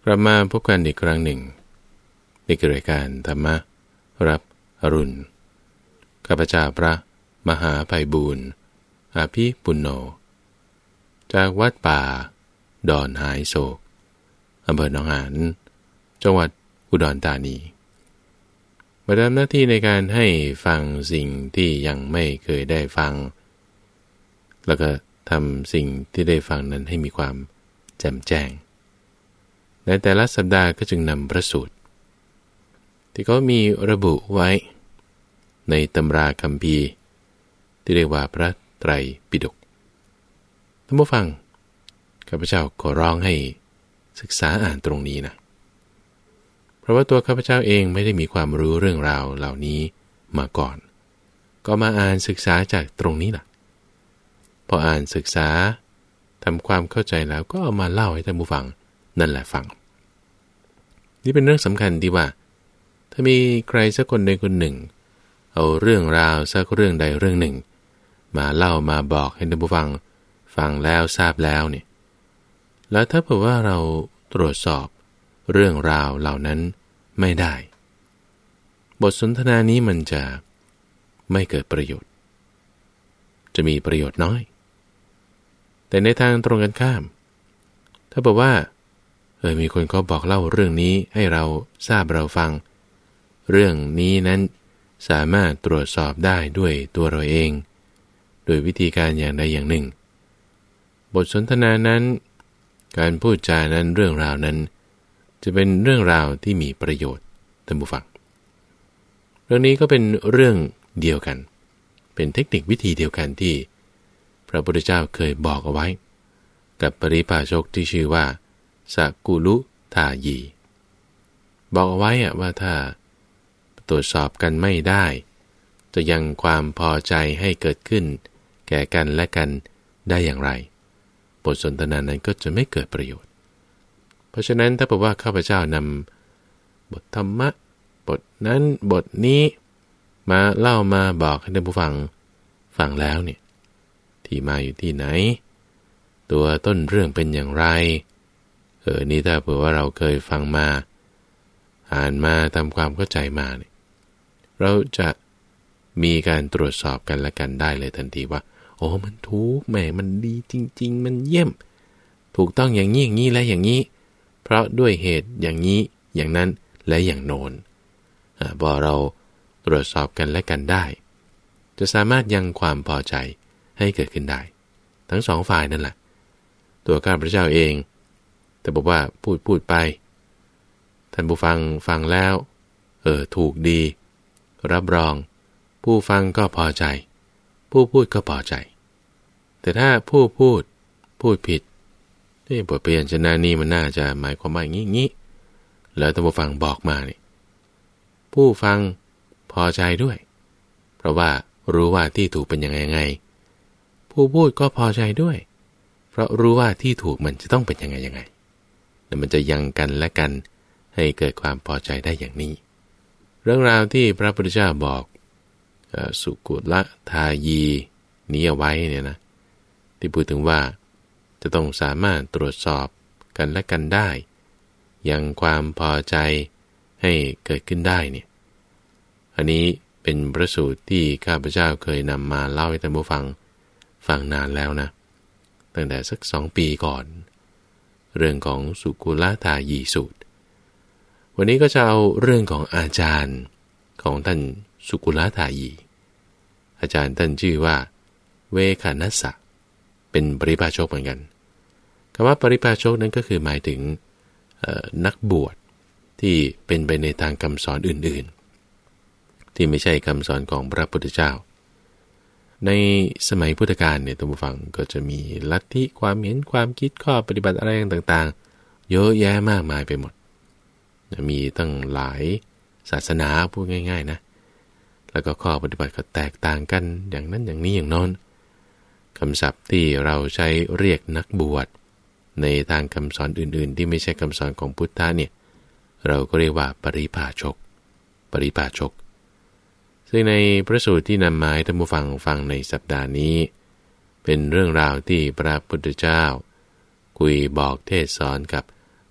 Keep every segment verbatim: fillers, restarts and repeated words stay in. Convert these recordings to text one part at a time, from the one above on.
กลับมาพบกันอีกครั้งหนึ่งในรายการธรรมรับอรุณข้าพเจ้าพระมหาไพบูลย์อาภิปุณโญจากวัดป่าดอนหายโศกอำเภอหนองหานจังหวัดอุดรธานีมาทำหน้าที่ในการให้ฟังสิ่งที่ยังไม่เคยได้ฟังแล้วก็ทำสิ่งที่ได้ฟังนั้นให้มีความแจ่มแจ้งในแต่ละสัปดาห์ก็จึงนำพระสูตรที่เขามีระบุไว้ในตำราคัมภีร์ที่เรียกว่าพระไตรปิฎกท่านผู้ฟังข้าพเจ้าขอร้องให้ศึกษาอ่านตรงนี้นะเพราะว่าตัวข้าพเจ้าเองไม่ได้มีความรู้เรื่องราวเหล่านี้มาก่อนก็มาอ่านศึกษาจากตรงนี้แหละพออ่านศึกษาทำความเข้าใจแล้วก็เอามาเล่าให้ท่านผู้ฟังนั่นแหละฟังนี่เป็นเรื่องสำคัญที่ว่าถ้ามีใครสักคนใดคนหนึ่งเอาเรื่องราวสักเรื่องใดเรื่องหนึ่งมาเล่ามาบอกให้ท่านผู้ฟังฟังแล้วทราบแล้วเนี่ยแล้วถ้าเผื่อว่าเราตรวจสอบเรื่องราวเหล่านั้นไม่ได้บทสนทนานี้มันจะไม่เกิดประโยชน์จะมีประโยชน์น้อยแต่ในทางตรงกันข้ามถ้าบอกว่าเออมีคนเขาบอกเล่าเรื่องนี้ให้เราทราบเราฟังเรื่องนี้นั้นสามารถตรวจสอบได้ด้วยตัวเราเองโดยวิธีการอย่างใดอย่างหนึ่งบทสนทนานั้นการพูดจานั้นเรื่องราวนั้นจะเป็นเรื่องราวที่มีประโยชน์ท่านผู้ฟังเรื่องนี้ก็เป็นเรื่องเดียวกันเป็นเทคนิควิธีเดียวกันที่พระพุทธเจ้าเคยบอกเอาไว้กับปริพาชกที่ชื่อว่าสักกุลุทายีบอกเอาไว้อะว่าถ้าตรวจสอบกันไม่ได้จะยังความพอใจให้เกิดขึ้นแก่กันและกันได้อย่างไรบทสนทนานั้นก็จะไม่เกิดประโยชน์เพราะฉะนั้นถ้าบอกว่าข้าพเจ้านำบทธรรมะบทนั้นบทนี้มาเล่ามาบอกให้ท่านผู้ฟังฟังแล้วเนี่ยที่มาอยู่ที่ไหนตัวต้นเรื่องเป็นอย่างไรเออนี่ถ้าเผื่อว่าเราเคยฟังมาอ่านมาทำความเข้าใจมาเนี่ยเราจะมีการตรวจสอบกันและกันได้เลยทันทีว่าโอ้มันถูกแหมมันดีจริงๆมันเยี่ยมถูกต้องอย่างนี้อย่างนี้และอย่างนี้เพราะด้วยเหตุอย่างนี้อย่างนั้นและอย่างโน้นอ่าพอเราตรวจสอบกันและกันได้จะสามารถยังความพอใจให้เกิดขึ้นได้ทั้งสองฝ่ายนั่นแหละตัวข้าพเจ้าเองแต่บอกว่าพูดพูดไปท่านผู้ฟังฟังแล้วเออถูกดีรับรองผู้ฟังก็พอใจผู้พูดก็พอใจแต่ถ้าผู้พูดพูดผิดนี่บทเปลี่ยนชนะนี้มันน่าจะหมายความว่าอย่างนี้งี้แล้วท่านผู้ฟังบอกมานี่ผู้ฟังพอใจด้วยเพราะว่ารู้ว่าที่ถูกเป็นยังไงไงผู้พูดก็พอใจด้วยเพราะรู้ว่าที่ถูกมันจะต้องเป็นยังไงยังไงแล้วมันจะยังกันและกันให้เกิดความพอใจได้อย่างนี้เรื่องราวที่พระพุทธเจ้าบอกสุกุลทายีนี้เอาไว้เนี่ยนะที่พูดถึงว่าจะต้องสามารถตรวจสอบกันและกันได้ยังความพอใจให้เกิดขึ้นได้เนี่ยอันนี้เป็นพระสูตรที่ข้าพเจ้าเคยนำมาเล่าให้ท่านผู้ฟังฟังนานแล้วนะตั้งแต่สักสองปีก่อนเรื่องของสุกุลทายีสูตรวันนี้ก็จะเอาเรื่องของอาจารย์ของท่านสุกุลทายีอาจารย์ท่านชื่อว่าเวคานัสสะเป็นปริพาชกเหมือนกันคำว่าปริพาชกนั้นก็คือหมายถึงนักบวชที่เป็นไปในทางคำสอนอื่นๆที่ไม่ใช่คำสอนของพระพุทธเจ้าในสมัยพุทธกาลเนี่ยท่านผู้ฟังก็จะมีลัทธิความเห็นความคิดข้อปฏิบัติอะไรต่างๆเยอะแยะมากมายไปหมดมีตั้งหลายศาสนาพูดง่ายๆนะแล้วก็ข้อปฏิบัติก็แตกต่างกันอย่างนั้นอย่างนี้อย่างโน้นคำศัพท์ที่เราใช้เรียกนักบวชในทางคำสอนอื่นๆที่ไม่ใช่คำสอนของพุทธะเนี่ยเราก็เรียกว่าปริพาชกปริพาชกซึ่งในพระสูตรที่นำมาให้ท่านผู้ฟังฟังในสัปดาห์นี้เป็นเรื่องราวที่พระพุทธเจ้าคุยบอกเทศสอนกับ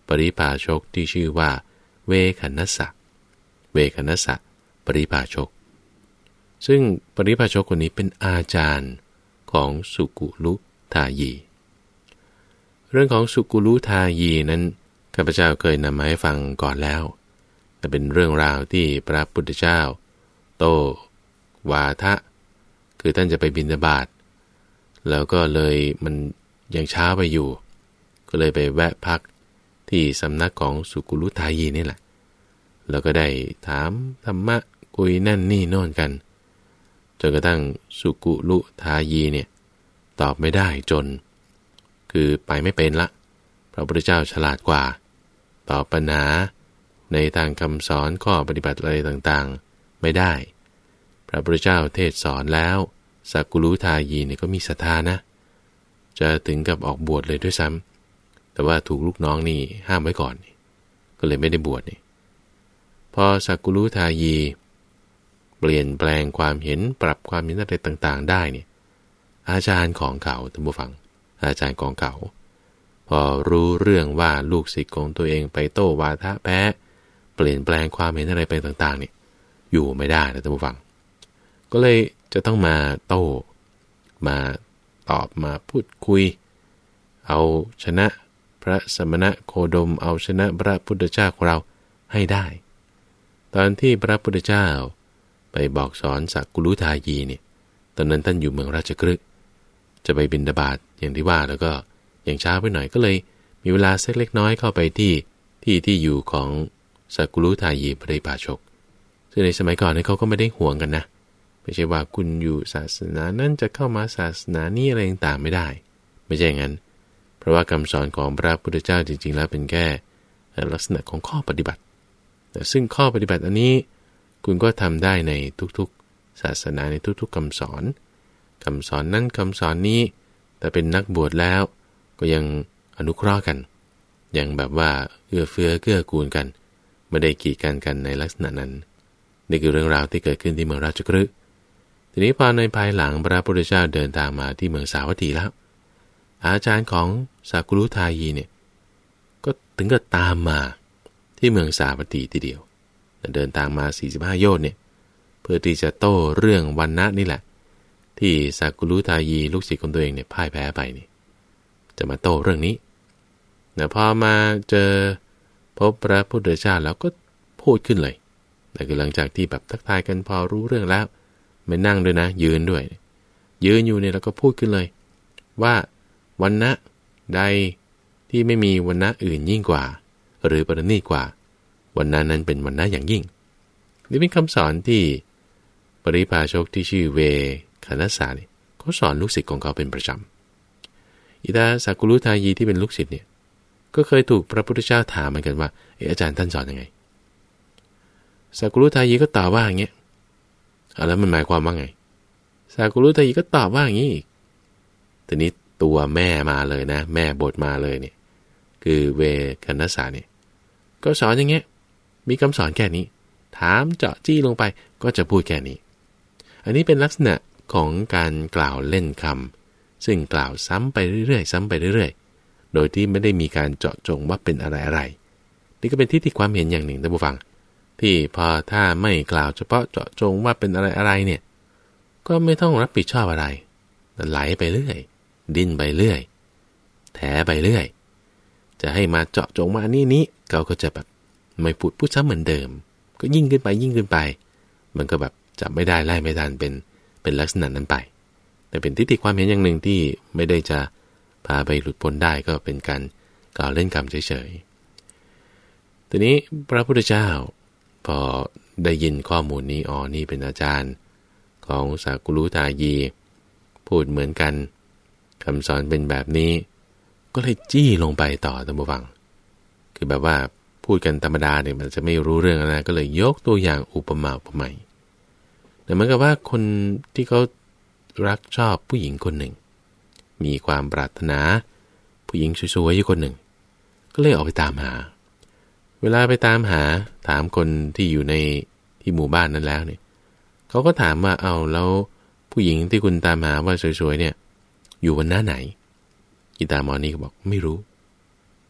ปริภาชกที่ชื่อว่าเวคันนสะเวคันนสะปริภาชกซึ่งปริภาชกคนนี้เป็นอาจารย์ของสุกุลุทายีเรื่องของสุกุลุทายีนั้นข้าพเจ้าเคยนำมาให้ฟังก่อนแล้วแต่เป็นเรื่องราวที่พระพุทธเจ้าโตวาทะคือท่านจะไปบิณฑบาตแล้วก็เลยมันยังช้าไปอยู่ก็เลยไปแวะพักที่สำนักของสุกุลุทายีนี่แหละแล้วก็ได้ถามธรรมะคุยนั่นนี่โน่นกันจนกระทั่งสุกุลุทายีเนี่ยตอบไม่ได้จนคือไปไม่เป็นละพระพุทธเจ้าฉลาดกว่าตอบปัญหาในทางคำสอนข้อปฏิบัติอะไรต่างๆไม่ได้พระพุทธเจ้าเทศสอนแล้วสักกุลุทายีเนี่ยก็มีศรัทธานะจะถึงกับออกบวชเลยด้วยซ้ำแต่ว่าถูกลูกน้องนี่ห้ามไว้ก่อนก็เลยไม่ได้บวชนี่พอสักกุลุทายีเปลี่ยนแปลงความเห็นปรับความเห็นอะไรต่างๆได้เนี่ยอาจารย์ของเขาท่านผู้ฟังอาจารย์ของเขาพอรู้เรื่องว่าลูกศิษย์ของตัวเองไปโต้วาทะแพ้เปลี่ยนแปลงความเห็นอะไรไปต่างๆเนี่ยอยู่ไม่ได้นะท่านผู้ฟังก็เลยจะต้องมาโต้มาตอบมาพูดคุยเอาชนะพระสมณะโคดมเอาชนะพระพุทธเจ้าของเราให้ได้ตอนที่พระพุทธเจ้าไปบอกสอนสักกุลุทายีเนี่ยตอนนั้นท่านอยู่เมืองราชคฤห์จะไปบิณฑบาตอย่างที่ว่าแล้วก็อย่างช้าไปหน่อยก็เลยมีเวลาสักเล็กน้อยเข้าไปที่ที่ที่อยู่ของสักกุลุทายีปริภาชกซึ่งในสมัยก่อนเนี่ยเขาก็ไม่ได้ห่วงกันนะไม่ใช่ว่าคุณอยู่ศาสนานั้นจะเข้ามาศาสนานี้อะไรต่างๆไม่ได้ไม่ใช่อย่างนั้นเพราะว่าคำสอนของพระพุทธเจ้าจริงๆแล้วเป็นแค่ลักษณะของข้อปฏิบัติแต่ซึ่งข้อปฏิบัติอันนี้คุณก็ทำได้ในทุกๆศาสนาในทุกๆคำสอนคำสอนนั้นคำสอนนี้แต่เป็นนักบวชแล้วก็ยังอนุเคราะห์กันยังแบบว่าเอื้อเฟื้อเกื้อกูลกันไม่ได้กีดกันกันในลักษณะนั้นนี่คือเรื่องราวที่เกิดขึ้นที่เมืองราชคฤห์ทีนี้พอในภายหลังพระพุทธเจ้าเดินทางมาที่เมืองสาวัตถีแล้วอาจารย์ของสักกุลุทายีเนี่ยก็ถึงกับตามมาที่เมืองสาวัตถีทีเดียวเดินทางมาสี่สิบห้าโยชน์เนี่ยเพื่อที่จะโต้เรื่องวรรณะนี่แหละที่สักกุลุทายีลูกศิษย์ของตัวเองเนี่ยพ่ายแพ้ไปนี่จะมาโต้เรื่องนี้แต่พอมาเจอพบพระพุทธเจ้าแล้วก็พูดขึ้นเลยแต่คือหลังจากที่แบบทักทายกันพอรู้เรื่องแล้วไม่นั่งด้วยนะยืนด้วยยืนอยู่เนี่ยแล้วก็พูดขึ้นเลยว่าวรรณะใดที่ไม่มีวรรณะอื่นยิ่งกว่าหรือประณีตกว่าวรรณะนั้นเป็นวรรณะอย่างยิ่งนี่เป็นคำสอนที่ปริภาชกที่ชื่อเวคันนสะเนี่ยเขาสอนลูกศิษย์ของเขาเป็นประจำอิตาสักกุลุทายีที่เป็นลูกศิษย์เนี่ยก็เคยถูกพระพุทธเจ้าถามเหมือนกันว่าเอออาจารย์ท่านสอนยังไงสักกุลุทายีก็ตอบว่าอย่างเงี้ยแล้วมันหมายความว่าไงสักกุลุทายีก็ตอบว่าอย่างนี้อีกทีนี้ตัวแม่มาเลยนะแม่บทมาเลยเนี่ยคือเวคันนสะเนี่ยก็สอนอย่างเงี้ยมีคำสอนแค่นี้ถามเจาะจี้ลงไปก็จะพูดแค่นี้อันนี้เป็นลักษณะของการกล่าวเล่นคำซึ่งกล่าวซ้ำไปเรื่อยๆซ้ำไปเรื่อยๆโดยที่ไม่ได้มีการเจาะจงว่าเป็นอะไรอะไรนี่ก็เป็นทิฏฐิความเห็นอย่างหนึ่งท่านผู้ฟังที่พอถ้าไม่กล่าวเฉพาะเจาะจงว่าเป็นอะไรอะไรเนี่ยก็ไม่ต้องรับผิดชอบอะไรไหลไปเรื่อยดิ้นไปเรื่อยแถไปเรื่อยจะให้มาเจาะจงว่านี่นี้เขาก็จะแบบไม่พูดพูดซ้ำเหมือนเดิมก็ยิ่งขึ้นไปยิ่งขึ้นไปมันก็แบบจับไม่ได้ไล่ไม่ทันเป็นเป็นลักษณะนั้นไปแต่เป็นทิฏฐิความเห็นอย่างหนึ่งที่ไม่ได้จะพาไปหลุดพ้นได้ก็เป็นการกล่าวเล่นคำเฉยๆทีนี้พระพุทธเจ้าพอได้ยินข้อมูลนี้อ๋อนี่เป็นอาจารย์ของสักกุลุทายีพูดเหมือนกันคำสอนเป็นแบบนี้ก็เลยจี้ลงไปต่อท่านผู้ฟังคือแบบว่าพูดกันธรรมดาเนี่ยมันจะไม่รู้เรื่องนะก็เลยยกตัวอย่างอุปมาอุปไมยแต่เหมือนกับว่าคนที่เขารักชอบผู้หญิงคนหนึ่งมีความปรารถนาผู้หญิงสวยๆอยู่คนหนึ่งก็เลยออกไปตามหาเวลาไปตามหาถามคนที่อยู่ในที่หมู่บ้านนั้นแล้วเนี่ยเขาก็ถามว่าเอาแล้วผู้หญิงที่คุณตามหาว่าสวยๆเนี่ยอยู่วันหน้าไหนอิตามอนี่ก็บอกไม่รู้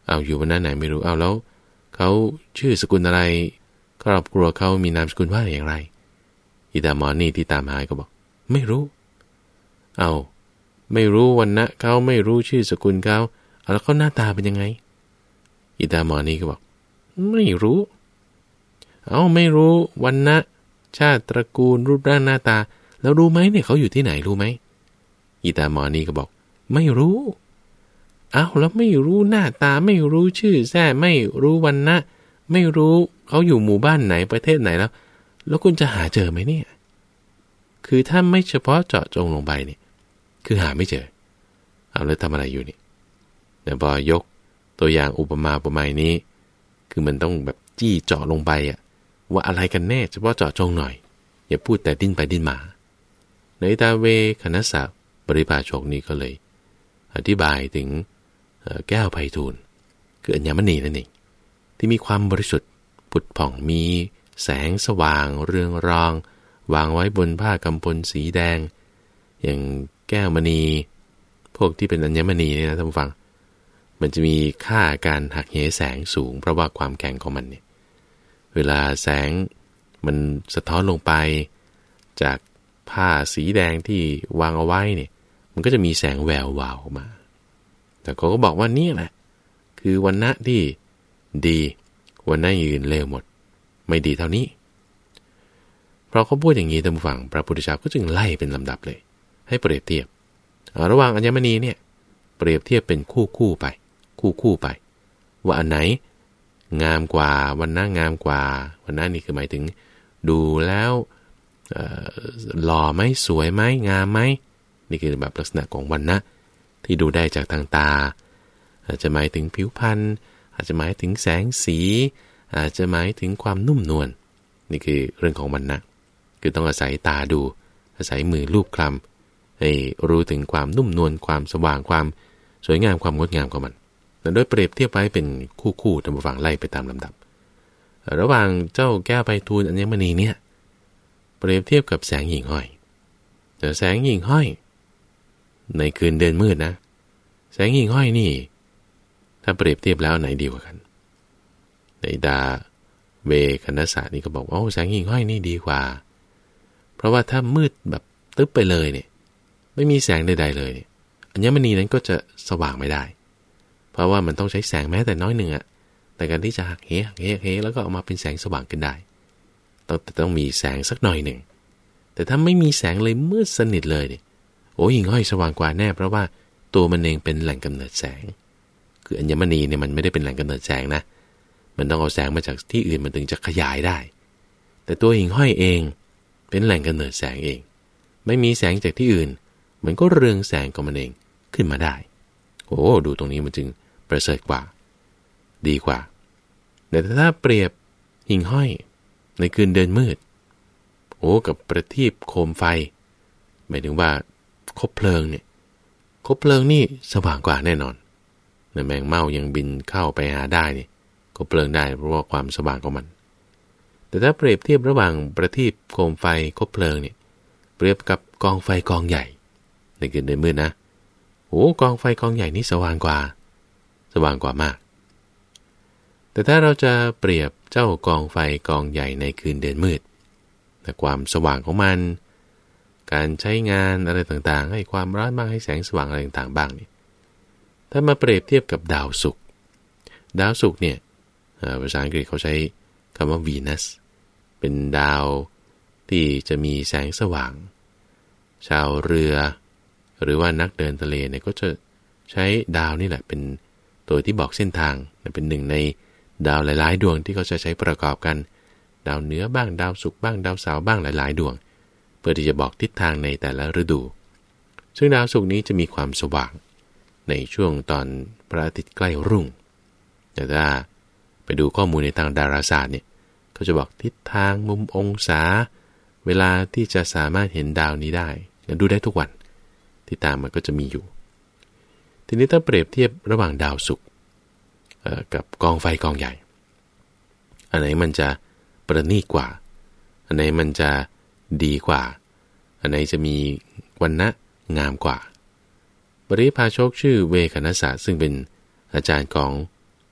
เอาอยู่วันนั้นไหนไม่รู้เอาแล้วเขาชื่อสกุลอะไรครอบครัวเขามีนามสกุลว่าอย่างไรอิตาหมอนี่ที่ตามหาก็บอกไม่รู้เอาไม่รู้วันนะเขาไม่รู้ชื่อสกุลเขาเอาแล้วเขาหน้าตาเป็นยังไงอิตาหมอนี่ก็บอกไม่รู้เอาไม่รู้วันนะชาติตระกูลรูปร่างหน้าตาแล้วรู้ไหมเนี่ยเขาอยู่ที่ไหนรู้ไหมอิตาหมอนี่ก็บอกไม่รู้เอาแล้วไม่รู้หน้าตาไม่รู้ชื่อแท้ไม่รู้วันนะไม่รู้เขาอยู่หมู่บ้านไหนประเทศไหนแล้วแล้วคุณจะหาเจอไหมเนี่ยคือถ้าไม่เฉพาะเจาะจงลงไปเนี่ยคือหาไม่เจอเอาแล้วทำอะไรอยู่นี่แต่พอยกตัวอย่างอุปมาอุปไมยนี้คือมันต้องแบบจี้เจาะลงไปอะว่าอะไรกันแน่เฉพาะเจาะจงหน่อยอย่าพูดแต่ดิ้นไปดิ้นมาในตาเวคณสะปริภาชกนี้ก็เลยอธิบายถึงแก้วไพฑูรย์คืออัญมณีนั่นเองที่มีความบริสุทธิ์ผุดผ่องมีแสงสว่างเรืองรองวางไว้บนผ้ากำพลสีแดงอย่างแก้วมณีพวกที่เป็นอัญมณีเนี่ยนะท่านผู้ฟังมันจะมีค่าการหักเหแสงสูงเพราะว่าความแข็งของมันเนี่ยเวลาแสงมันสะท้อนลงไปจากผ้าสีแดงที่วางเอาไว้เนี่ยมันก็จะมีแสงแวววาวออกมาแต่เขาก็บอกว่านี่แหละคือวรรณะที่ดีวรรณะอื่นเลวหมดไม่ดีเท่านี้เพราะเขาพูดอย่างนี้ท่านผู้ฟังพระพุทธเจ้าก็จึงไล่เป็นลำดับเลยให้เปรียบเทียบระหว่างอัญมณีเนี่ยเปรียบเทียบเป็นคู่คู่ไปคู่คู่ไปว่าอันไหนงามกว่าวันหน้างามกว่าวันหน้านี่คือหมายถึงดูแล้วหล่อไหมสวยไหมงามไหมนี่คือแบบลักษณะของวันนะที่ดูได้จากทางตาอาจจะหมายถึงผิวพรรณอาจจะหมายถึงแสงสีอาจจะหมายถึงความนุ่มนวลนี่คือเรื่องของวันนะคือต้องอาศัยตาดูอาศัยมือลูบคลำให้รู้ถึงความนุ่มนวลความสว่างความสวยงามความงดงามของมันแต่โดยเปรียบเทียบไว้เป็นคู่ๆท่านผู้ฟังไล่ไปตามลำดับระหว่างเจ้าแก้วไพฑูรย์อัญมณีเนี่ยเปรียบเทียบกับแสงหิ่งห้อยแต่แสงหิ่งห้อยในคืนเดือนมืดนะแสงหิ่งห้อยนี่ถ้าเปรียบเทียบแล้วไหนดีกว่ากันในดาเวคณสะนี่ก็บอกว่าโอ้แสงหิ่งห้อยนี่ดีกว่าเพราะว่าถ้ามืดแบบตึ๊บไปเลยเนี่ยไม่มีแสงใดๆเลยเนี่ยอัญมณีนั้นก็จะสว่างไม่ได้เพราะว่ามันต้องใช้แสงแม้แต่น้อยหนึ่งอะแต่การที่จะหักเหหักเหหักเหแล้วก็ออกมาเป็นแสงสว่างขึ้นได้ต้องแต่ต้องมีแสงสักหน่อยหนึ่งแต่ถ้าไม่มีแสงเลยมืดสนิทเลยเนี่ยโอ้หิ่งห้อยสว่างกว่าแน่เพราะว่าตัวมันเองเป็นแหล่งกำเนิดแสงคืออัญมณีเนี่ยมันไม่ได้เป็นแหล่งกำเนิดแสงนะมันต้องเอาแสงมาจากที่อื่นมันถึงจะขยายได้แต่ตัวหิ่งห้อยเองเป็นแหล่งกำเนิดแสงเองไม่มีแสงจากที่อื่นมันก็เรืองแสงของมันเองขึ้นมาได้โอ้ดูตรงนี้มันจึงประเสริฐกว่าดีกว่าแต่ถ้าเปรียบหิ่งห้อยในคืนเดือนมืดโอ้กับประทีปโคมไฟหมายถึงว่าคบเพลิงเนี่ยคบเพลิงนี่สว่างกว่าแน่นอนในแมงเม่ายังบินเข้าไปหาได้นี่คบเพลิงได้เพราะว่าความสว่างของมันแต่ถ้าเปรียบเทียบระหว่างประทีปโคมไฟคบเพลิงเนี่ยเปรียบกับกองไฟกองใหญ่ในคืนเดือนมืดนะโอ้กองไฟกองใหญ่นี่สว่างกว่าสว่างกว่ามากแต่ถ้าเราจะเปรียบเจ้ากองไฟกองใหญ่ในคืนเดือนมืดแต่ความสว่างของมันการใช้งานอะไรต่างๆให้ความร้อนบ้างให้แสงสว่างอะไรต่างๆบ้างเนี่ยถ้ามาเปรียบเทียบกับดาวศุกร์ดาวศุกร์เนี่ยภาษาอังกฤษเขาใช้คำว่า Venus เป็นดาวที่จะมีแสงสว่างชาวเรือหรือว่านักเดินทะเลเนี่ยก็จะใช้ดาวนี่แหละเป็นตัวที่บอกเส้นทางเป็นหนึ่งในดาวหลายๆดวงที่เขาจะใช้ประกอบกันดาวเหนือบ้างดาวศุกร์บ้างดาวเสาร์บ้างหลายๆดวงเพื่อที่จะบอกทิศทางในแต่ละฤดูซึ่งดาวศุกร์นี้จะมีความสว่างในช่วงตอนพระอาทิตย์ใกล้รุ่งแต่ถ้าไปดูข้อมูลในทางดาราศาสตร์เนี่ยเขาจะบอกทิศทางมุมองศาเวลาที่จะสามารถเห็นดาวนี้ได้ดูได้ทุกวันทิศทางมันก็จะมีอยู่ทีนี้ถ้าเปรียบเทียบระหว่างดาวศุกร์กับกองไฟกองใหญ่อันไหนมันจะประณีตกว่าอันไหนมันจะดีกว่าอันไหนจะมีวรรณะงามกว่าปริพาชกชื่อเวคณสะซึ่งเป็นอาจารย์ของ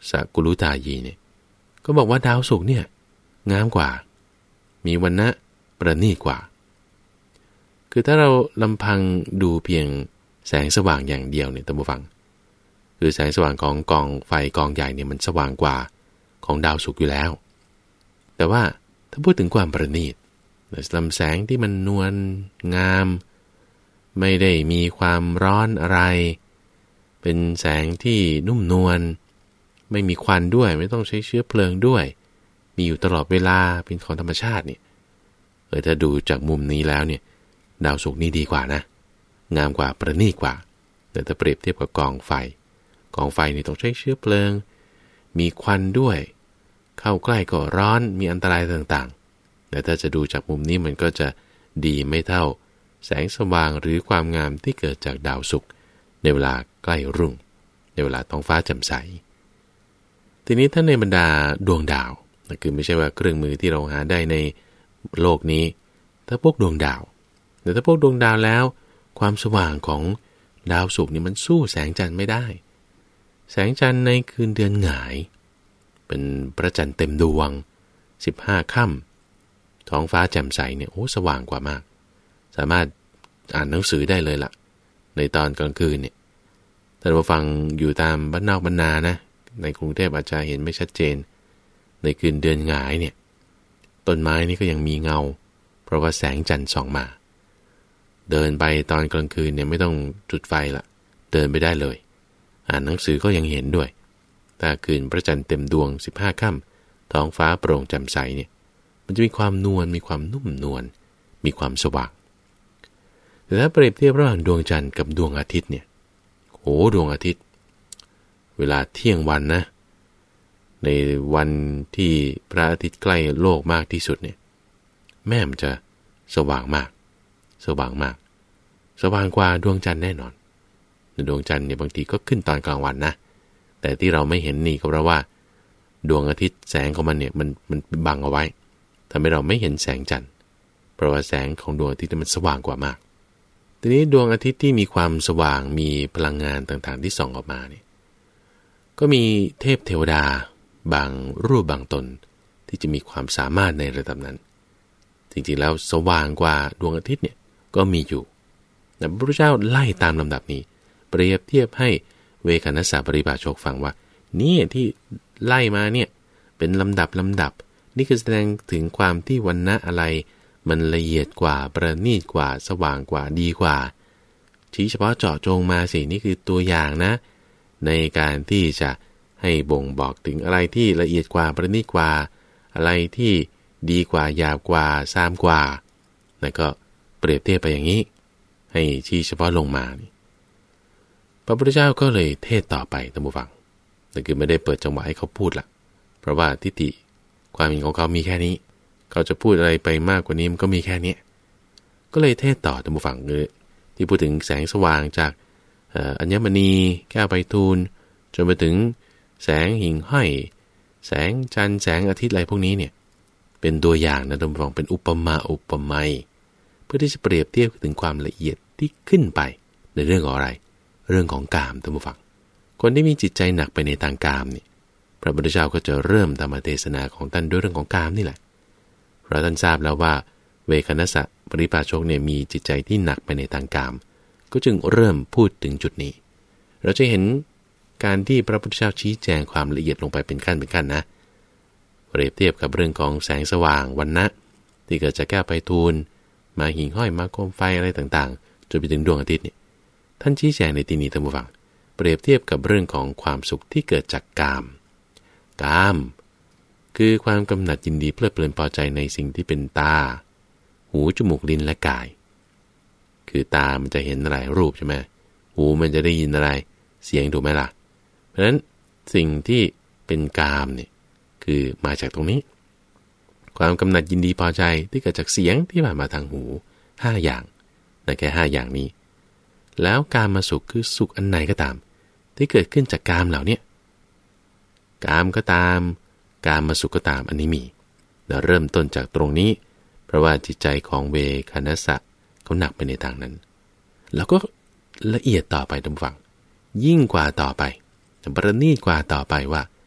สกุลุตายีเนี่ยก็บอกว่าดาวศุกร์เนี่ยงามกว่ามีวรรณะประณีตกว่าคือถ้าเราลำพังดูเพียงแสงสว่างอย่างเดียวเนี่ยท่านผู้ฟังคือแสงสว่างของกองไฟกองใหญ่เนี่ยมันสว่างกว่าของดาวศุกร์อยู่แล้วแต่ว่าถ้าพูดถึงความประณีตลำแสงที่มันนวลงามไม่ได้มีความร้อนอะไรเป็นแสงที่นุ่มนวลไม่มีควันด้วยไม่ต้องใช้เชื้อเพลิงด้วยมีอยู่ตลอดเวลาเป็นของธรรมชาติเนี่ยเออถ้าดูจากมุมนี้แล้วเนี่ยดาวศุกร์นี่ดีกว่านะงามกว่าประณีตกว่าแต่ถ้าเปรียบเทียบกับกองไฟกองไฟนี่ต้องใช้เชื้อเพลิงมีควันด้วยเข้าใกล้ก็ร้อนมีอันตรายต่างๆแต่ถ้าจะดูจากมุมนี้มันก็จะดีไม่เท่าแสงสว่างหรือความงามที่เกิดจากดาวศุกร์ในเวลาใกล้รุ่งในเวลาท้องฟ้าแจ่มใสทีนี้ถ้าในบรรดาดวงดาวนั่นคือไม่ใช่ว่าเครื่องมือที่เราหาได้ในโลกนี้ถ้าพวกดวงดาวแต่ถ้าพวกดวงดาวแล้วความสว่างของดาวศุกร์นี่มันสู้แสงจันทร์ไม่ได้แสงจันทร์ในคืนเดือนหงายเป็นพระจันทร์เต็มดวงสิบห้าค่ำท้องฟ้าแจ่มใสเนี่ยโอ้สว่างกว่ามากสามารถอ่านหนังสือได้เลยล่ะในตอนกลางคืนเนี่ยถ้าเราฟังอยู่ตามบ้านนอกบ้านนานะในกรุงเทพอาจจะเห็นไม่ชัดเจนในคืนเดือนหงายเนี่ยต้นไม้นี่ก็ยังมีเงาเพราะว่าแสงจันทร์ส่องมาเดินไปตอนกลางคืนเนี่ยไม่ต้องจุดไฟละเดินไปได้เลยอ่านหนังสือก็ยังเห็นด้วยถ้าคืนพระจันทร์เต็มดวงสิบห้าค่ำท้องฟ้าโปร่งแจ่มใสเนี่ยมันจะมีความนวลมีความนุ่มนวลมีความสว่างแต่ถ้าเปรียบเทียบระหว่างดวงจันทร์กับดวงอาทิตย์เนี่ยโหดวงอาทิตย์เวลาเที่ยงวันนะในวันที่พระอาทิตย์ใกล้โลกมากที่สุดเนี่ยแม่มันจะสว่างมากสว่างมากสว่างกว่าดวงจันทร์แน่นอนดวงจันทร์เนี่ยบางทีก็ขึ้นตอนกลางวันนะแต่ที่เราไม่เห็นนี่ก็เพราะว่าดวงอาทิตย์แสงของมันเนี่ยมันมันบังเอาไว้ทำให้เราไม่เห็นแสงจันทร์เพราะว่าแสงของดวงอาทิตย์มันสว่างกว่ามากทีนี้ดวงอาทิตย์ที่มีความสว่างมีพลังงานต่างๆที่ส่องออกมาเนี่ยก็มีเทพเทวดาบางรูปบางตนที่จะมีความสามารถในระดับนั้นจริงๆแล้วสว่างกว่าดวงอาทิตย์เนี่ยก็มีอยู่แต่พระพุทธเจ้าไล่ตามลำดับนี้เปรียบเทียบให้เวคันนสปริภาชกฟังว่านี่ที่ไล่มาเนี่ยเป็นลำดับลำดับนี่คือแสดงถึงความที่วรรณะอะไรมันละเอียดกว่าประณีตกว่าสว่างกว่าดีกว่าชี้เฉพาะเจาะจงมาสินี่คือตัวอย่างนะในการที่จะให้บ่งบอกถึงอะไรที่ละเอียดกว่าประณีตกว่าอะไรที่ดีกว่าหยาบกว่าซามกว่าแล้วก็เปรียบเทียบไปอย่างนี้ให้ชี้เฉพาะลงมานี่พระพุทธเจ้าก็เลยเทศต่อไปท่านผู้ฟังแต่คือไม่ได้เปิดจังหวะให้เขาพูดละเพราะว่าทิฏฐิความเห็นของเขามีแค่นี้เขาจะพูดอะไรไปมากกว่านี้มันก็มีแค่นี้ก็เลยเทศต่อท่านผู้ฟังคือที่พูดถึงแสงสว่างจากอัญมณีแก้วไพฑูรย์จนไปถึงแสงหิ่งห้อยแสงจันทร์แสงอาทิตย์อะไรพวกนี้เนี่ยเป็นตัวอย่างนะท่านผู้ฟังเป็นอุปมาอุปไมยเพื่อที่จะเปรียบเทียบถึงความละเอียดที่ขึ้นไปในเรื่องของอะไรเรื่องของกามท่านผู้ฟังคนที่มีจิตใจหนักไปในทางกามนี่พระพุทธเจ้าก็จะเริ่มธรรมเทศนาของท่านด้วยเรื่องของกามนี่แหละเพราะท่านทราบแล้วว่าเวคันนสปริภาชกเนี่ยมีจิตใจที่หนักไปในทางกามก็จึงเริ่มพูดถึงจุดนี้เราจะเห็นการที่พระพุทธเจ้าชี้แจงความละเอียดลงไปเป็นขั้นเป็นขั้นนะเปรียบเทียบกับเรื่องของแสงสว่างวรรณะที่เกิดจากแก้วไพฑูรย์มาหิ่งห้อยมาโคมไฟอะไรต่างๆจนไปถึงดวงอาทิตย์เนี่ยท่านชี้แจงในที่นี้ท่านผู้ฟังเปรียบเทียบกับเรื่องของความสุขที่เกิดจากกามกามคือความกำหนัดยินดีเพลิดเพลินพอใจในสิ่งที่เป็นตาหูจมูกลิ้นและกายคือตามันจะเห็นอะไรรูปใช่ไหมหูมันจะได้ยินอะไรเสียงถูกไหมล่ะเพราะฉะนั้นสิ่งที่เป็นกามเนี่ยคือมาจากตรงนี้ความกำหนัดยินดีพอใจที่เกิดจากเสียงที่ผ่านมาทางหูห้าอย่างแต่แค่ห้าอย่างนี้แล้วกามมาสุขคือสุขอันไหนก็ตามที่เกิดขึ้นจากกามเหล่านี้กามก็ตามกามมาสุขก็ตามอันนี้มีเราเริ่มต้นจากตรงนี้เพราะว่าจิตใจของเวคันนสะเขาหนักไปในทางนั้นแล้วก็ละเอียดต่อไปท่านผู้ฟังยิ่งกว่าต่อไปประณีตกว่าต่อไปว่า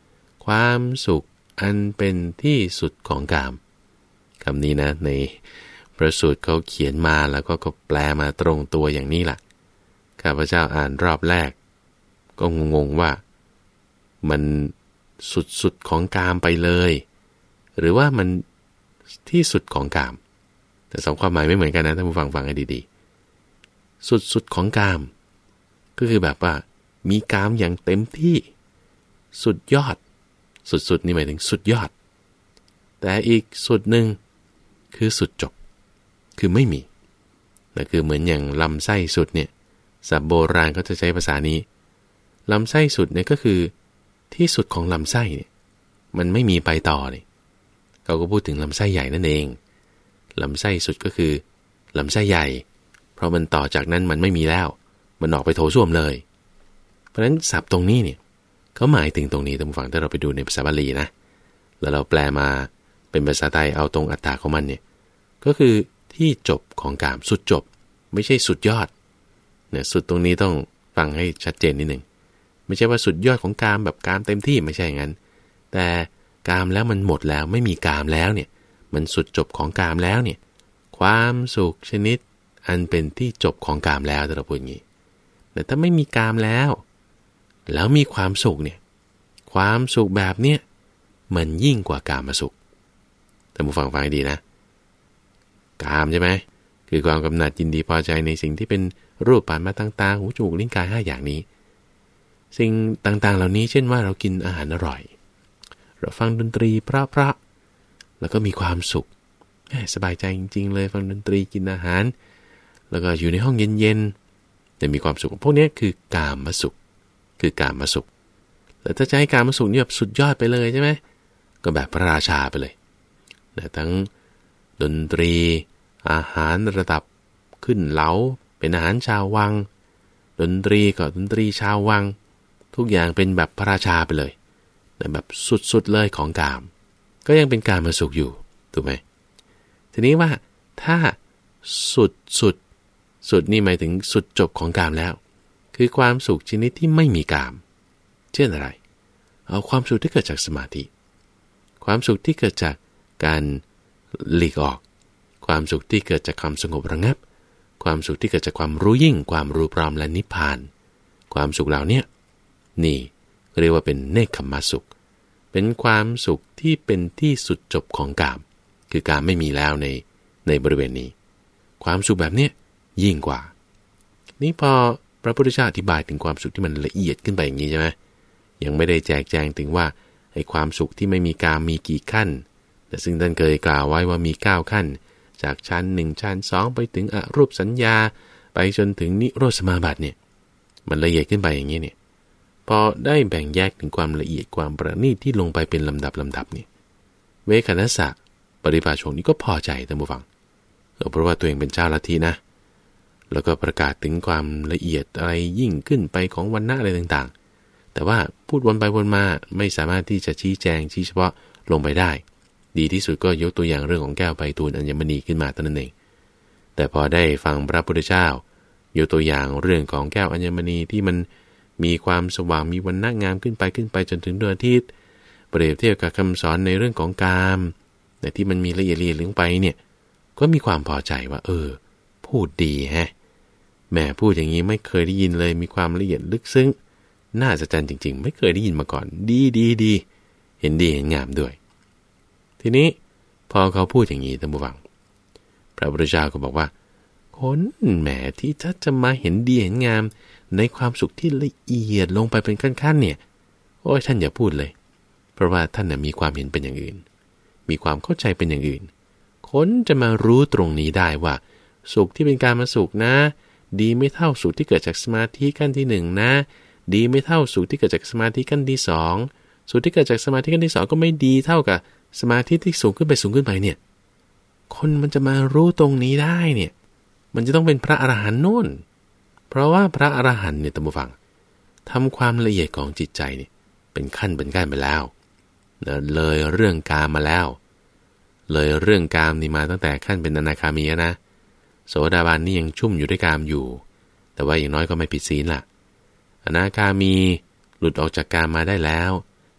ความสุขอันเป็นที่สุดของกามคำนี้นะในพระสูตรเขาเขียนมาแล้วก็ก็แปลมาตรงตัวอย่างนี้แหละข้าพเจ้าอ่านรอบแรกก็งงๆว่ามันสุดๆของกามไปเลยหรือว่ามันที่สุดของกามแต่สองความหมายไม่เหมือนกันนะท่านผู้ฟังฟังให้ดีๆสุดๆของกามก็คือแบบว่ามีกามอย่างเต็มที่สุดยอดสุดๆนี่หมายถึงสุดยอดแต่อีกสุดหนึ่งคือสุดจบคือไม่มีนั่นคือเหมือนอย่างลำไส้สุดเนี่ยศัพท์โบราณก็จะใช้ภาษานี้ลำไส้สุดเนี่ยก็คือที่สุดของลำไส้เนี่ยมันไม่มีไปต่อเลยเขาก็พูดถึงลำไส้ใหญ่นั่นเองลำไส้สุดก็คือลำไส้ใหญ่เพราะมันต่อจากนั้นมันไม่มีแล้วมันออกไปโถส้วมเลยเพราะฉะนั้นศัพท์ตรงนี้เนี่ยเขาหมายถึงตรงนี้ท่านผู้ฟังถ้าเราไปดูในภาษาบาลีนะแล้วเราแปลมาเป็นภาษาไทยเอาตรงอัตถะของมันเนี่ยก็คือที่จบของกามสุดจบไม่ใช่สุดยอดเนี่ยสุดตรงนี้ต้องฟังให้ชัดเจนนิดหนึ่งไม่ใช่ว่าสุดยอดของกามแบบกามเต็มที่ไม่ใช่อย่างนั้นแต่กามแล้วมันหมดแล้วไม่มีกามแล้วเนี่ยมันสุดจบของกามแล้วเนี่ยความสุขชนิดอันเป็นที่จบของกามแล้วแต่เราพูดอย่างนี้แต่ถ้าไม่มีกามแล้วแล้วมีความสุขเนี่ยความสุขแบบเนี้ยมันยิ่งกว่ากามสุขท่านผู้ฟังฟังให้ดีนะกามใช่ไหมคือความกำหนัดยินดีพอใจในสิ่งที่เป็นรูปปานมาต่างๆหูจมูกลิ้นกายห้าอย่างนี้สิ่งต่างๆเหล่านี้เช่นว่าเรากินอาหารอร่อยเราฟังดนตรีเพราะๆแล้วก็มีความสุขสบายใจจริงๆเลยฟังดนตรีกินอาหารแล้วก็อยู่ในห้องเย็นๆแต่มีความสุขพวกนี้คือกามสุขคือกามสุขแต่ถ้าจะให้กามสุขนี่แบบสุดยอดไปเลยใช่ไหมก็แบบพระราชาไปเลยนะทั้งดนตรีอาหารระดับขึ้นเหลาเป็นอาหารชาววังดนตรีก็ดนตรีชาววังทุกอย่างเป็นแบบพระราชาไปเลยแต่แบบสุดๆเลยของกามก็ยังเป็นกามสุขอยู่ถูกไหมทีนี้ว่าถ้าสุดสุดสุดนี่หมายถึงสุดจบของกามแล้วคือความสุขชนิดที่ไม่มีกามเช่นอะไรเอาความสุขที่เกิดจากสมาธิความสุขที่เกิดจากการหลีกออกความสุขที่เกิดจากความสงบระงับความสุขที่เกิดจากความรู้ยิ่งความรู้พร้อมและนิพพานความสุขเหล่านี้นี่เรียกว่าเป็นเนคขมสุขเป็นความสุขที่เป็นที่สุดจบของกามคือกามไม่มีแล้วในในบริเวณนี้ความสุขแบบนี้ยิ่งกว่านี่พอพระพุทธเจ้าอธิบายถึงความสุขที่มันละเอียดขึ้นไปอย่างนี้ใช่ไหมยังไม่ได้แจกแจงถึงว่าไอ้ความสุขที่ไม่มีกามมีกี่ขั้นแต่ซึ่งท่านเคยกล่าวไว้ว่ามีเก้าขั้นจากชั้นหนึ่งชั้นสองไปถึงอรูปสัญญาไปจนถึงนิโรธสมาบัติเนี่ยมันละเอียดขึ้นไปอย่างนี้เนี่ยพอได้แบ่งแยกถึงความละเอียดความประณีตที่ลงไปเป็นลำดับลำดับเนี่ยเวคณสะปริภาชกนี้ก็พอใจท่านผู้ฟังเพราะว่าตัวเองเป็นเจ้าลัทธินะแล้วก็ประกาศถึงความละเอียดอะไรยิ่งขึ้นไปของวรรณะอะไรต่างๆแต่ว่าพูดวนไปวนมาไม่สามารถที่จะชี้แจงชี้เฉพาะลงไปได้ดีที่สุดก็ยกตัวอย่างเรื่องของแก้วไพฑูรย์อัญมณีขึ้นมาเท่านั้นเองแต่พอได้ฟังพระพุทธเจ้ายกตัวอย่างเรื่องของแก้วอัญมณีที่มันมีความสว่างมีวรรณะงามขึ้นไปขึ้นไปจนถึงดวงอาทิตย์เปรียบเทียบกับคำสอนในเรื่องของกามแต่ที่มันมีละเอียดลงไปเนี่ยก็มีความพอใจว่าเออพูดดีแฮะแม่พูดอย่างนี้ไม่เคยได้ยินเลยมีความละเอียดลึกซึ้งน่าอัศจรรย์จริงๆไม่เคยได้ยินมาก่อนดีดีดีเห็นดีเห็นงามด้วยทีนี้พอเขาพูดอย่างนี้ท่านผู้ฟังพระพุทธเจ้าก็บอกว่าคนแหมที่ถ้าจะมาเห็นดีเห็นงามในความสุขที่ละเอียดลงไปเป็นขั้นๆเนี่ยโอ้ยท่านอย่าพูดเลยเพราะว่าท่านน่ะมีความเห็นเป็นอย่างอื่นมีความเข้าใจเป็นอย่างอื่นคนจะมารู้ตรงนี้ได้ว่าสุขที่เป็นการมาสุขนะดีไม่เท่าสุขที่เกิดจากสมาธิขั้นที่หนึ่งนะดีไม่เท่าสุขที่เกิดจากสมาธิขั้นที่สองสุขที่เกิดจากสมาธิขั้นที่สองก็ไม่ดีเท่ากับสมาธิที่สูงขึ้นไปสูงขึ้นไปเนี่ยคนมันจะมารู้ตรงนี้ได้เนี่ยมันจะต้องเป็นพระอรหันต์โน่นเพราะว่าพระอรหันต์เนี่ยท่านผู้ฟังทำความละเอียดของจิตใจเนี่ยเป็นขั้นเป็นขั้นไปแล้วเลยเรื่องกามมาแล้วเลยเรื่องกามนี่มาตั้งแต่ขั้นเป็นอนาคามีนะโสดาบันนี่ยังชุ่มอยู่ด้วยกามอยู่แต่ว่าอย่างน้อยก็ไม่ผิดศีลล่ะอนาคามีหลุดออกจากกามมาได้แล้ว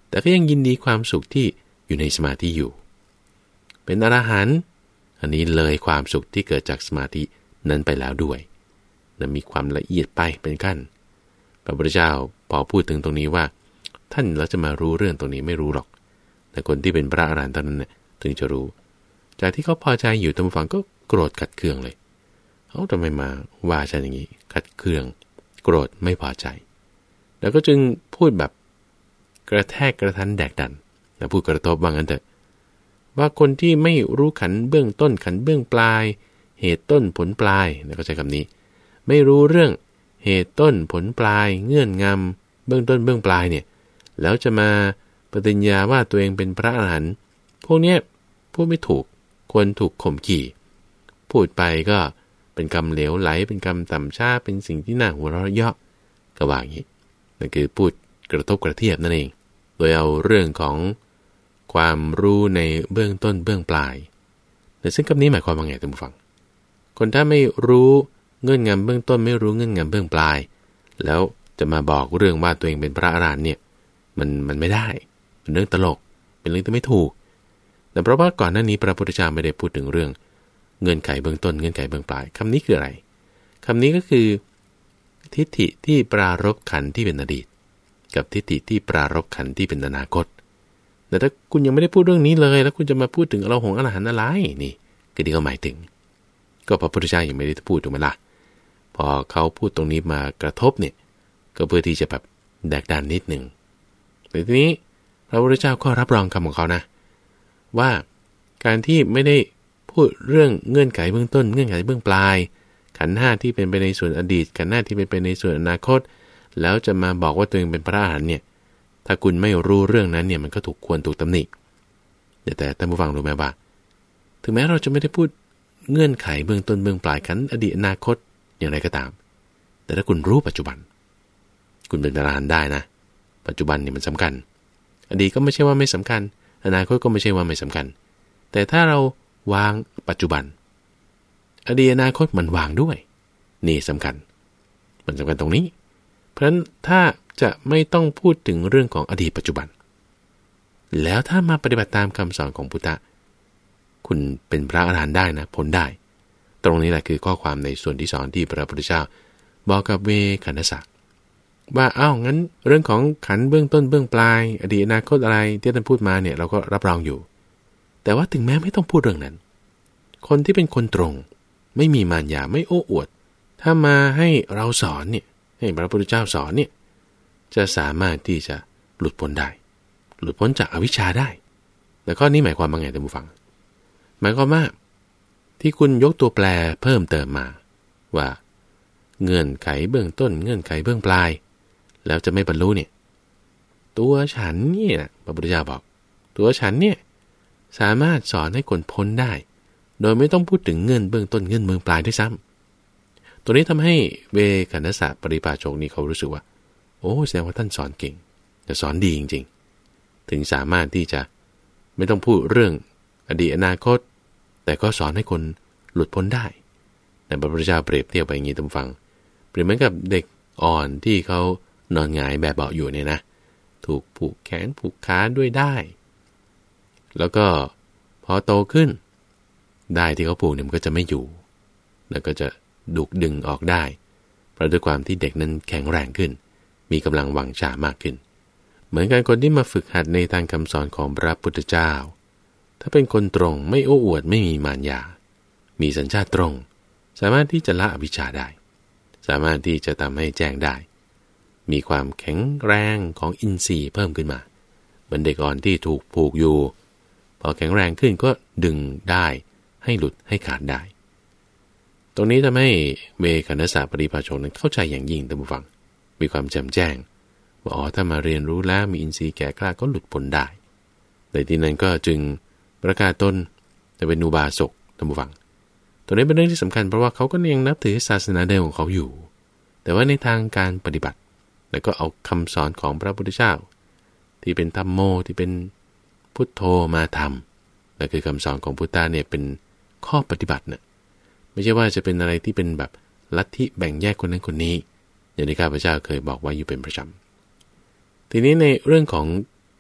แต่ก็ยังยินดีความสุขที่อยู่ในสมาธิอยู่เป็นอรหันต์อันนี้เลยความสุขที่เกิดจากสมาธินั้นไปแล้วด้วยนะมีความละเอียดไปเป็นขั้นพระพุทธเจ้าพอพูดถึงตรงนี้ว่าท่านเราจะมารู้เรื่องตรงนี้ไม่รู้หรอกแต่คนที่เป็นพระอรหันต์เท่านั้นเนี่ยถึงจะรู้จากที่เขาพอใจอยู่ท่านผู้ฟังก็โกรธขัดเคืองเลยเขาทำไมมาว่าฉันอย่างนี้ขัดเคืองโกรธไม่พอใจแล้วก็จึงพูดแบบกระแทกกระทันแดกดันแล้วพูดกระทบว่างั้นเถอะว่าคนที่ไม่รู้ขันเบื้องต้นขันเบื้องปลายเหตุต้นผลปลายแล้วก็ใช้คำนี้ไม่รู้เรื่องเหตุต้นผลปลายเงื่อนงำเบื้องต้นเบื้องปลายเนี่ยแล้วจะมาปฏิญญาว่าตัวเองเป็นพระอรหันต์พวกเนี้ยพูดไม่ถูกควรถูกข่มขี่พูดไปก็เป็นคำเหลวไหลเป็นคำต่ำช้าเป็นสิ่งที่น่าหัวเราะเยาะก็ว่าอย่างนี้นั่นคือพูดกระทบกระเทียบนั่นเองโดยเอาเรื่องของความรู้ในเบื้องต้นเบื้องปลายแต่ซึ่งคำนี้หมายความว่าไงท่านผู้ฟังคนถ้าไม่รู้เงื่อนงำเบื้องต้นไม่รู้เงื่อนงำเบื้องปลายแล้วจะมาบอกเรื่องว่าตัวเองเป็นพระอรหันต์เนี่ยมันมันไม่ได้เป็นเรื่องตลกเป็นเรื่องที่ไม่ถูกแต่เพราะว่าก่อนหน้านี้พระพุทธเจ้าไม่ได้พูดถึงเรื่องเงื่อนไขเบื้องต้นเงื่อนไขเบื้องปลายคำนี้คืออะไรคำนี้ก็คือทิฏฐิที่ปรารภขันธ์ที่เป็นอดีตกับทิฏฐิที่ปรารภขันธ์ที่เป็นอนาคตแต่ถ้าคุณยังไม่ได้พูดเรื่องนี้เลยแล้วคุณจะมาพูดถึงอรหังอรหันต์อะไรนี่คือที่เขาหมายถึงก็พระพุทธเจ้ายังไม่ได้พูดถูกไหมล่ะพอเขาพูดตรงนี้มากระทบเนี่ยก็เพื่อที่จะแบบแดกดันนิดหนึ่งแต่ทีนี้พระพุทธเจ้าก็รับรองคำของเขานะว่าการที่ไม่ได้พูดเรื่องเงื่อนไขเบื้องต้นเงื่อนไขเบื้องปลายขันธ์ห้าที่เป็นไปในส่วนอดีตขันธ์ห้าที่เป็นไปในส่วนอนาคตแล้วจะมาบอกว่าตัวเองเป็นพระอรหันต์เนี่ยถ้าคุณไม่รู้เรื่องนั้นเนี่ยมันก็ถูกควรถูกตำหนิแต่แต่ท่านผู้ฟังรู้ไหมว่าถึงแม้เราจะไม่ได้พูดเงื่อนไขเบื้องต้นเบื้องปลายขันธ์อดีตอนาคตอย่างไรก็ตามแต่ถ้าคุณรู้ปัจจุบันคุณเป็นพระอรหันต์ได้นะปัจจุบันเนี่ยมันสำคัญอดีตก็ไม่ใช่ว่าไม่สำคัญอนาคตก็ไม่ใช่ว่าไม่สำคัญแต่ถ้าเราวางปัจจุบันอดีตอนาคตมันวางด้วยนี่สำคัญมันสำคัญตรงนี้เพราะฉะนั้นถ้าจะไม่ต้องพูดถึงเรื่องของอดีตปัจจุบันแล้วถ้ามาปฏิบัติตามคำสอนของพุทธะคุณเป็นพระอรหันต์ได้นะพ้นได้ตรงนี้แหละคือข้อความในส่วนที่สอนที่พระพุทธเจ้าบอกกับเวขันธสักว่าอ้าวงั้นเรื่องของขันธ์เบื้องต้นเบื้องปลายอดีตอนาคตอะไรที่ท่านพูดมาเนี่ยเราก็รับรองอยู่แต่ว่าถึงแม้ไม่ต้องพูดเรื่องนั้นคนที่เป็นคนตรงไม่มีมารยาไม่โอ้อวดถ้ามาให้เราสอนเนี่ยให้พระพุทธเจ้าสอนเนี่ยจะสามารถที่จะหลุดพ้นได้หลุดพ้นจากอวิชชาได้แต่ข้อนี้หมายความว่าไงท่านผู้ฟังหมายความว่าที่คุณยกตัวแปรเพิ่มเติมมาว่าเงื่อนไขเบื้องต้นเงื่อนไขเบื้องปลายแล้วจะไม่บรรลุเนี่ยตัวฉันเนี่ยพระพุทธเจ้าบอกตัวฉันเนี่ยสามารถสอนให้คนพ้นได้โดยไม่ต้องพูดถึงเงื่อนเบื้องต้นเงื่อนเบื้องปลายด้วยซ้ำตัวนี้ทำให้เวขันธสัพปริภาชกนี่เขารู้สึกว่าโอ้แสดงว่าท่านสอนเก่งแต่สอนดีจริงๆถึงสามารถที่จะไม่ต้องพูดเรื่องอดีตอนาคตแต่ก็สอนให้คนหลุดพ้นได้แต่พระพุทธเจ้าเปรียบเทียบไปอย่างนี้ท่านฟังเปรียบเหมือนกับเด็กอ่อนที่เขานอนหงายแบบเบาะอยู่เนี่ยนะถูกผูกแขนผูกขาด้วยได้แล้วก็พอโตขึ้นได้ที่เขาผูกเนี่ยมันก็จะไม่อยู่แล้วก็จะดุกดึงออกได้เพราะด้วยความที่เด็กนั้นแข็งแรงขึ้นมีกำลังวังชามากขึ้นเหมือนกันคนที่มาฝึกหัดในทางคำสอนของพระพุทธเจ้าถ้าเป็นคนตรงไม่โอ้อวดไม่มีมารยามีสัญชาติตรงสามารถที่จะละอวิชชาได้สามารถที่จะทำให้แจ้งได้มีความแข็งแรงของอินทรีย์เพิ่มขึ้นมาเหมือนเด็กอ่อนที่ถูกผูกอยู่พอแข็งแรงขึ้นก็ดึงได้ให้หลุดให้ขาดได้ตรงนี้ทำให้เวขันธสัพปริภาชกนั้นเข้าใจอย่างยิ่งท่านผู้ฟังมีความแจ่มแจ้งว่าอ๋อถ้ามาเรียนรู้แล้วมีอินทรีย์แก่กล้าก็หลุดพ้นได้แต่ที่นั้นก็จึงประกาศตนจะเป็นอุบาสกท่านผู้ฟังตัวนี้เป็นเรื่องที่สำคัญเพราะว่าเขาก็ยังนับถือศาสนาเดิมของเขาอยู่แต่ว่าในทางการปฏิบัติแล้วก็เอาคำสอนของพระพุทธเจ้าที่เป็นธัมโมที่เป็นพุทโธมาทำนั่นคือคำสอนของพุทธะเนี่ยเป็นข้อปฏิบัติเนี่ยไม่ใช่ว่าจะเป็นอะไรที่เป็นแบบลัทธิแบ่งแยกคนนั้นคนนี้อย่างที่ข้าพเจ้าเคยบอกไว้อยู่เป็นประจำทีนี้ในเรื่องของ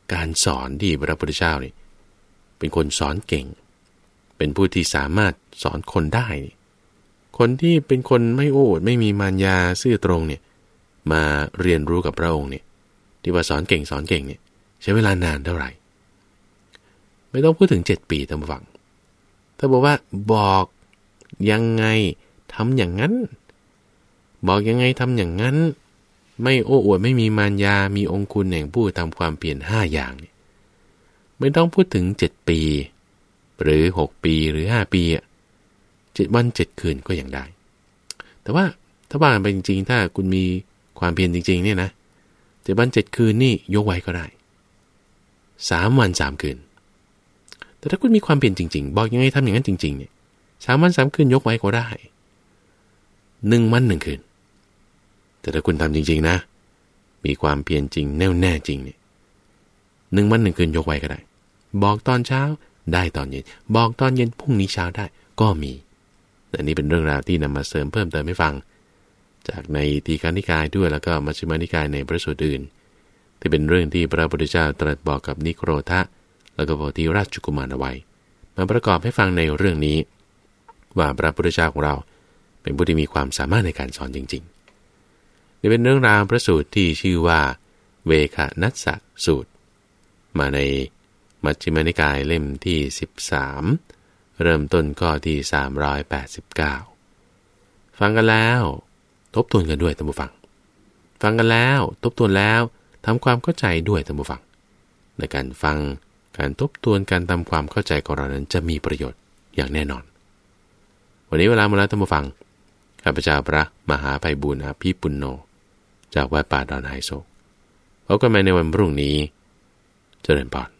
การสอนที่พระพุทธเจ้านี่เป็นคนสอนเก่งเป็นผู้ที่สามารถสอนคนได้คนที่เป็นคนไม่โอ้อวดไม่มีมารยาซื่อตรงเนี่ยมาเรียนรู้กับพระองค์เนี่ยที่ว่าสอนเก่งสอนเก่งเนี่ยใช้เวลานานเท่าไหร่ไม่ต้องพูดถึงเจ็ดปีท่านผู้ฟังถ้าบอกว่าบอกยังไงทำอย่างนั้นบอกยังไงทำอย่างนั้นไม่โอ้อวดไม่มีมารยามีองค์คุณแห่งผู้ทำความเปลี่ยนห้าอย่างเนี่ยไม่ต้องพูดถึงเจ็ดปีหรือหกปีหรือห้าปีอ่ะเจ็ดวันเจ็ดคืนก็ยังได้แต่ว่าถ้าว่ากันไปจริงๆถ้าคุณมีความเพียรจริงๆเนี่ยนะเจ็ดวันเจ็ดคืนนี่ยกไว้ก็ได้สามวันสามคืนแต่ถ้าคุณมีความเพียรจริงๆบอกยังไงทำอย่างนั้นจริงๆเนี่ยสามวันสามคืนยกไว้ก็ได้หนึ่งวันหนึ่งคืนแต่ถ้าคุณทำจริงๆนะมีความเพียรจริงแน่วแน่จริงเนี่ยหนึ่งวันหนึ่งคืนยกไว้ก็ได้บอกตอนเช้าได้ตอนเย็นบอกตอนเย็นพรุ่งนี้เช้าได้ก็มีอันนี้เป็นเรื่องราวที่นำมาเสริมเพิ่มเติมให้ฟังจากในทีฆนิกายด้วยแล้วก็มัชฌิมานิกายในพระสูตรอื่นที่เป็นเรื่องที่พระพุทธเจ้าตรัสบอกกับนิโครธะแล้วก็โพธิราชกุมารเอาไว้มาประกอบให้ฟังในเรื่องนี้ว่าพระพุทธเจ้าของเราเป็นผู้ที่มีความสามารถในการสอนจริงๆนี่เป็นเรื่องราวพระสูตรที่ชื่อว่าเวขนัสสะสูตรมาในมัชฌิมานิกายเล่มที่สิบสามเริ่มต้นข้อที่สามร้อยแปดสิบเก้าฟังกันแล้วทบทวนกันด้วยท่านผู้ฟังฟังกันแล้วทบทวนแล้วทำความเข้าใจด้วยท่านผู้ฟังในการฟังการทบทวนการทำความเข้าใจของเรานั้นจะมีประโยชน์อย่างแน่นอนวันนี้เวลาหมดแล้วท่านผู้ฟังข้าพเจ้าพระมหาไพบูลย์อภิปุณโญจากวัดป่าดอนไฮโศกพบกันใหม่ในวันพรุ่งนี้เจริญพร